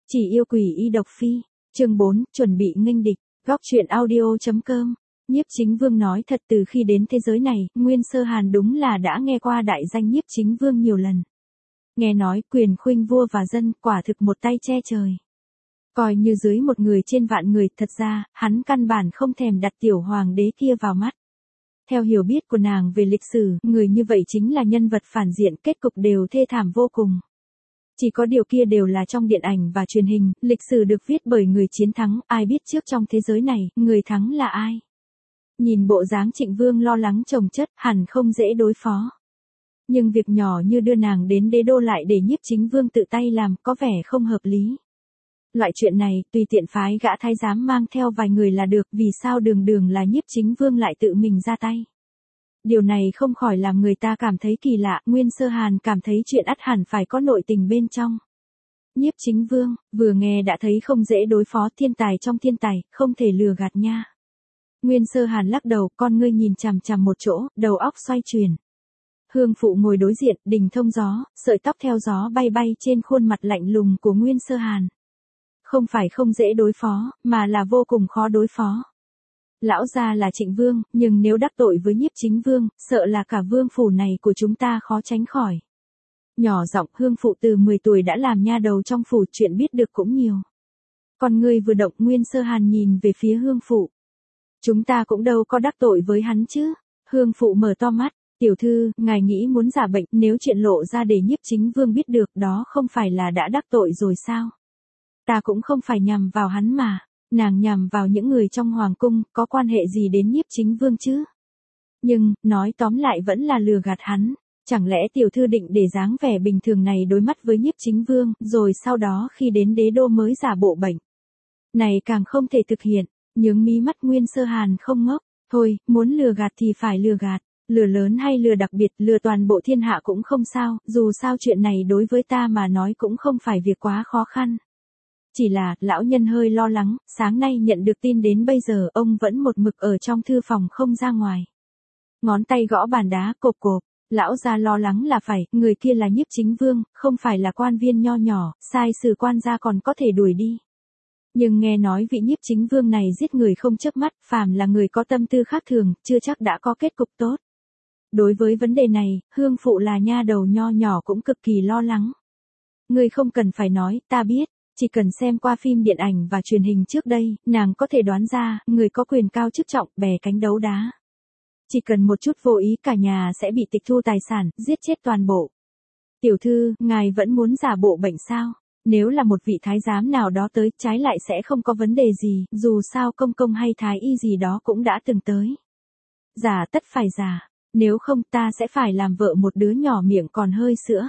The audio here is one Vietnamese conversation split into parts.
Chỉ yêu quỷ y độc phi, chương 4, chuẩn bị nghênh địch, góc truyện audio.com. Nhiếp Chính Vương nói thật, từ khi đến thế giới này, Nguyên Sơ Hàn đúng là đã nghe qua đại danh Nhiếp Chính Vương nhiều lần. Nghe nói quyền khuynh vua và dân, quả thực một tay che trời. Coi như dưới một người trên vạn người, thật ra, hắn căn bản không thèm đặt tiểu hoàng đế kia vào mắt. Theo hiểu biết của nàng về lịch sử, người như vậy chính là nhân vật phản diện, kết cục đều thê thảm vô cùng. Chỉ có điều kia đều là trong điện ảnh và truyền hình, lịch sử được viết bởi người chiến thắng, ai biết trước trong thế giới này, người thắng là ai. Nhìn bộ dáng Trịnh Vương lo lắng chồng chất, hẳn không dễ đối phó. Nhưng việc nhỏ như đưa nàng đến đế đô lại để Nhiếp Chính Vương tự tay làm, có vẻ không hợp lý. Loại chuyện này, tùy tiện phái gã thái giám mang theo vài người là được, vì sao đường đường là Nhiếp Chính Vương lại tự mình ra tay. Điều này không khỏi làm người ta cảm thấy kỳ lạ, Nguyên Sơ Hàn cảm thấy chuyện ắt hẳn phải có nội tình bên trong. Nhiếp Chính Vương, vừa nghe đã thấy không dễ đối phó, thiên tài trong thiên tài, không thể lừa gạt nha. Nguyên Sơ Hàn lắc đầu, con ngươi nhìn chằm chằm một chỗ, đầu óc xoay chuyển. Hương Phụ ngồi đối diện, đình thông gió, sợi tóc theo gió bay bay trên khuôn mặt lạnh lùng của Nguyên Sơ Hàn. Không phải không dễ đối phó, mà là vô cùng khó đối phó. Lão gia là Trịnh Vương, nhưng nếu đắc tội với Nhiếp Chính Vương, sợ là cả vương phủ này của chúng ta khó tránh khỏi. Nhỏ giọng, Hương Phụ từ 10 tuổi đã làm nha đầu trong phủ, chuyện biết được cũng nhiều. Con ngươi vừa động, Nguyên Sơ Hàn nhìn về phía Hương Phụ. Chúng ta cũng đâu có đắc tội với hắn chứ. Hương Phụ mở to mắt, tiểu thư, ngài nghĩ muốn giả bệnh, nếu chuyện lộ ra để Nhiếp Chính Vương biết được, đó không phải là đã đắc tội rồi sao? Ta cũng không phải nhằm vào hắn mà. Nàng nhằm vào những người trong hoàng cung, có quan hệ gì đến Nhiếp Chính Vương chứ? Nhưng, nói tóm lại vẫn là lừa gạt hắn. Chẳng lẽ tiểu thư định để dáng vẻ bình thường này đối mắt với Nhiếp Chính Vương, rồi sau đó khi đến đế đô mới giả bộ bệnh? Này càng không thể thực hiện, nhướng mí mắt Nguyên Sơ Hàn không ngốc. Thôi, muốn lừa gạt thì phải lừa gạt, lừa lớn hay lừa đặc biệt, lừa toàn bộ thiên hạ cũng không sao, dù sao chuyện này đối với ta mà nói cũng không phải việc quá khó khăn. Chỉ là, lão nhân hơi lo lắng, sáng nay nhận được tin đến bây giờ ông vẫn một mực ở trong thư phòng không ra ngoài. Ngón tay gõ bàn đá cộp cộp, lão gia lo lắng là phải, người kia là Nhiếp Chính Vương, không phải là quan viên nho nhỏ, sai sử quan gia còn có thể đuổi đi. Nhưng nghe nói vị Nhiếp Chính Vương này giết người không chớp mắt, phàm là người có tâm tư khác thường, chưa chắc đã có kết cục tốt. Đối với vấn đề này, Hương Phụ là nha đầu nho nhỏ cũng cực kỳ lo lắng. Người không cần phải nói, ta biết. Chỉ cần xem qua phim điện ảnh và truyền hình trước đây, nàng có thể đoán ra, người có quyền cao chức trọng, bè cánh đấu đá. Chỉ cần một chút vô ý cả nhà sẽ bị tịch thu tài sản, giết chết toàn bộ. Tiểu thư, ngài vẫn muốn giả bộ bệnh sao? Nếu là một vị thái giám nào đó tới, trái lại sẽ không có vấn đề gì, dù sao công công hay thái y gì đó cũng đã từng tới. Giả tất phải giả, nếu không ta sẽ phải làm vợ một đứa nhỏ miệng còn hơi sữa.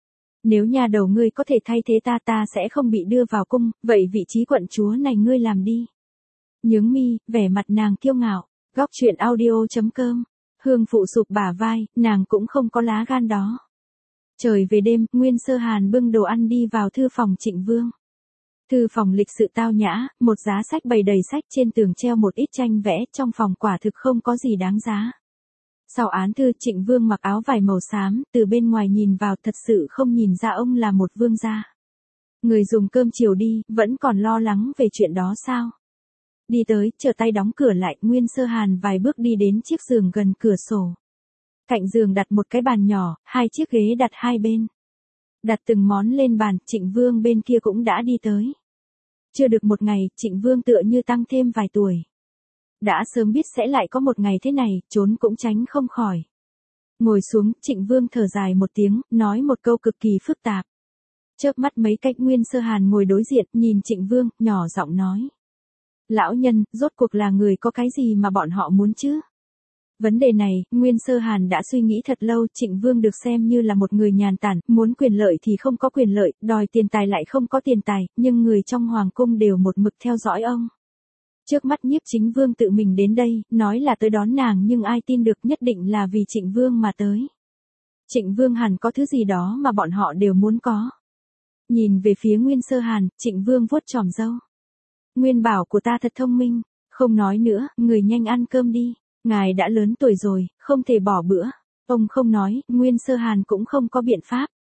Nếu nhà đầu ngươi có thể thay thế ta sẽ không bị đưa vào cung, vậy vị trí quận chúa này ngươi làm đi. Nhướng mi, vẻ mặt nàng kiêu ngạo, góc truyện audio.com. Hương Phụ sụp bả vai, nàng cũng không có lá gan đó. Trời về đêm, Nguyên Sơ Hàn bưng đồ ăn đi vào thư phòng Trịnh Vương. Thư phòng lịch sự tao nhã, một giá sách bày đầy sách, trên tường treo một ít tranh vẽ, trong phòng quả thực không có gì đáng giá. Sau án thư, Trịnh Vương mặc áo vải màu xám, từ bên ngoài nhìn vào thật sự không nhìn ra ông là một vương gia. Người dùng cơm chiều đi, vẫn còn lo lắng về chuyện đó sao? Đi tới, trở tay đóng cửa lại, Nguyên Sơ Hàn vài bước đi đến chiếc giường gần cửa sổ. Cạnh giường đặt một cái bàn nhỏ, 2 chiếc ghế đặt hai bên. Đặt từng món lên bàn, Trịnh Vương bên kia cũng đã đi tới. Chưa được một ngày, Trịnh Vương tựa như tăng thêm vài tuổi. Đã sớm biết sẽ lại có một ngày thế này, trốn cũng tránh không khỏi. Ngồi xuống, Trịnh Vương thở dài một tiếng, nói một câu cực kỳ phức tạp. Chớp mắt mấy cách, Nguyên Sơ Hàn ngồi đối diện, nhìn Trịnh Vương, nhỏ giọng nói. Lão nhân, rốt cuộc là người có cái gì mà bọn họ muốn chứ? Vấn đề này, Nguyên Sơ Hàn đã suy nghĩ thật lâu, Trịnh Vương được xem như là một người nhàn tản, muốn quyền lợi thì không có quyền lợi, đòi tiền tài lại không có tiền tài, nhưng người trong hoàng cung đều một mực theo dõi ông. Trước mắt Nhiếp Chính Vương tự mình đến đây, nói là tới đón nàng nhưng ai tin được, nhất định là vì Trịnh Vương mà tới. Trịnh Vương hẳn có thứ gì đó mà bọn họ đều muốn có. Nhìn về phía Nguyên Sơ Hàn, Trịnh Vương vuốt chòm râu. Nguyên bảo của ta thật thông minh, không nói nữa, người nhanh ăn cơm đi, ngài đã lớn tuổi rồi, không thể bỏ bữa. Ông không nói, Nguyên Sơ Hàn cũng không có biện pháp.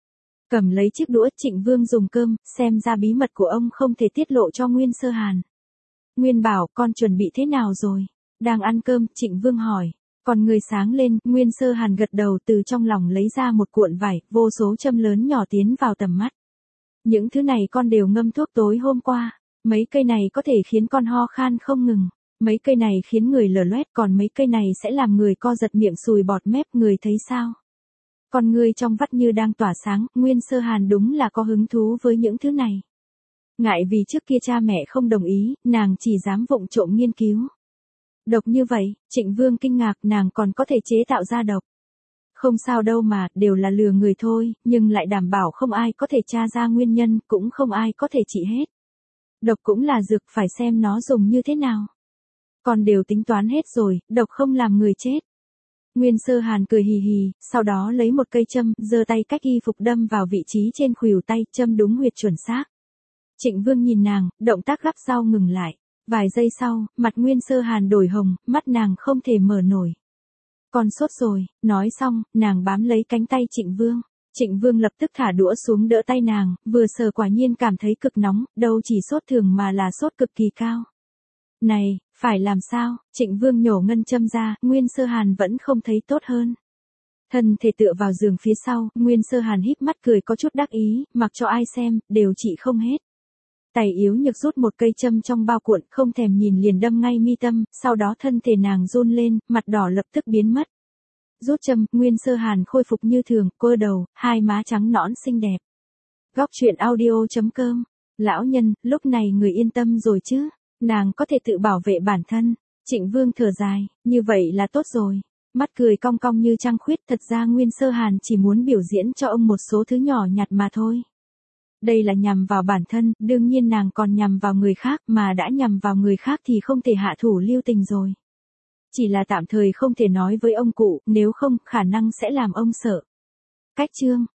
Cầm lấy chiếc đũa, Trịnh Vương dùng cơm, xem ra bí mật của ông không thể tiết lộ cho Nguyên Sơ Hàn. Nguyên bảo, con chuẩn bị thế nào rồi? Đang ăn cơm, Trịnh Vương hỏi. Còn người sáng lên, Nguyên Sơ Hàn gật đầu, từ trong lòng lấy ra một cuộn vải, vô số châm lớn nhỏ tiến vào tầm mắt. Những thứ này con đều ngâm thuốc tối hôm qua. Mấy cây này có thể khiến con ho khan không ngừng. Mấy cây này khiến người lở loét, còn mấy cây này sẽ làm người co giật miệng sùi bọt mép, người thấy sao? Con người trong vắt như đang tỏa sáng, Nguyên Sơ Hàn đúng là có hứng thú với những thứ này. Ngại vì trước kia cha mẹ không đồng ý, nàng chỉ dám vụng trộm nghiên cứu. Độc như vậy, Trịnh Vương kinh ngạc, nàng còn có thể chế tạo ra độc. Không sao đâu mà, đều là lừa người thôi, nhưng lại đảm bảo không ai có thể tra ra nguyên nhân, cũng không ai có thể trị hết. Độc cũng là dược, phải xem nó dùng như thế nào. Con đều tính toán hết rồi, độc không làm người chết. Nguyên Sơ Hàn cười hì hì, sau đó lấy một cây châm, giơ tay cách y phục đâm vào vị trí trên khuỷu tay, châm đúng huyệt chuẩn xác. Trịnh Vương nhìn nàng, động tác gắp dao ngừng lại. Vài giây sau, mặt Nguyên Sơ Hàn đổi hồng, mắt nàng không thể mở nổi. Con sốt rồi, nói xong, nàng bám lấy cánh tay Trịnh Vương. Trịnh Vương lập tức thả đũa xuống đỡ tay nàng, vừa sờ quả nhiên cảm thấy cực nóng, đâu chỉ sốt thường mà là sốt cực kỳ cao. Này, phải làm sao? Trịnh Vương nhổ ngân châm ra, Nguyên Sơ Hàn vẫn không thấy tốt hơn. Thân thể tựa vào giường phía sau, Nguyên Sơ Hàn híp mắt cười có chút đắc ý, mặc cho ai xem, đều trị không hết. Tay yếu nhược rút một cây châm trong bao cuộn, không thèm nhìn liền đâm ngay mi tâm, sau đó thân thể nàng run lên, mặt đỏ lập tức biến mất. Rút châm, Nguyên Sơ Hàn khôi phục như thường, cơ đầu, hai má trắng nõn xinh đẹp. Góc truyện audio.com. Lão nhân, lúc này người yên tâm rồi chứ? Nàng có thể tự bảo vệ bản thân. Trịnh Vương thở dài, như vậy là tốt rồi. Mắt cười cong cong như trăng khuyết, thật ra Nguyên Sơ Hàn chỉ muốn biểu diễn cho ông một số thứ nhỏ nhặt mà thôi. Đây là nhằm vào bản thân, đương nhiên nàng còn nhằm vào người khác, mà đã nhằm vào người khác thì không thể hạ thủ lưu tình rồi. Chỉ là tạm thời không thể nói với ông cụ, nếu không, khả năng sẽ làm ông sợ. Cách chương